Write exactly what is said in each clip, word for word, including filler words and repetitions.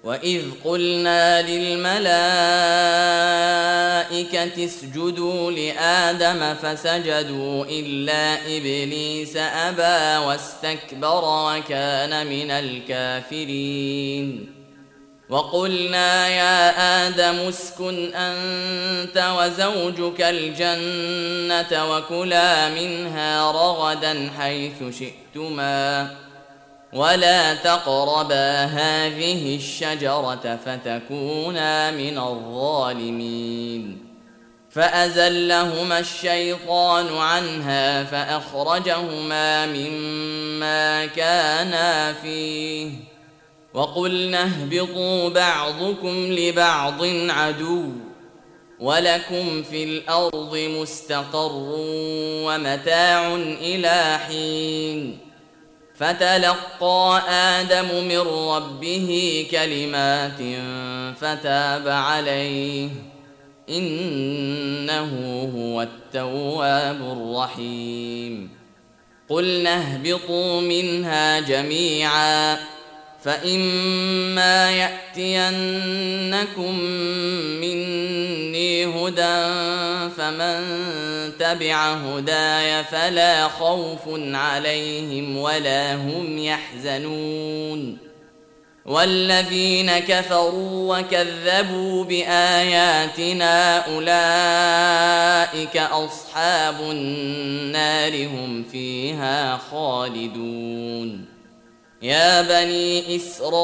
وإذ قلنا للملائكة اسجدوا لآدم فسجدوا إلا إبليس أبى واستكبر وكان من الكافرين وقلنا يا آدم اسكن أنت وزوجك الجنة وكلا منها رغدا حيث شئتما ولا تقربا هذه الشجرة فتكونا من الظالمين فأزلهما الشيطان عنها فأخرجهما مما كانا فيه وقلنا اهبطوا بعضكم لبعض عدو ولكم في الأرض مستقر ومتاع إلى حين فتلقى آدم من ربه كلمات فتاب عليه إنه هو التواب الرحيم قلنا اهبطوا منها جميعا فإما يأتينكم مني هدى فمن تبع هداي فلا خوف عليهم ولا هم يحزنون والذين كفروا وكذبوا بآياتنا أولئك أصحاب النار هم فيها خالدون يا بني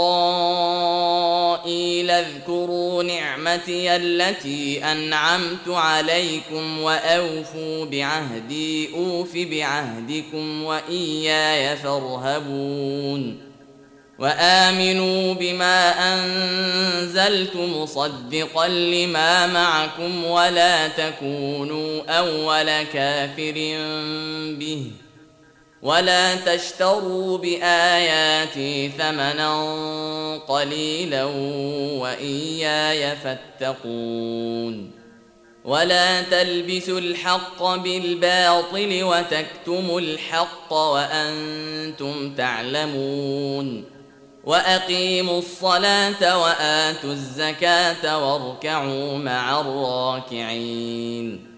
إسرائيل اذكروا نعمتي التي أنعمت عليكم وأوفوا بعهدي أوف بعهدكم وإياي فارهبون وآمنوا بما أنزلت مصدقا لما معكم ولا تكونوا أول كافر به ولا تشتروا بآياتي ثمنا قليلا وإياي فاتقون ولا تلبسوا الحق بالباطل وتكتموا الحق وأنتم تعلمون وأقيموا الصلاة وآتوا الزكاة واركعوا مع الراكعين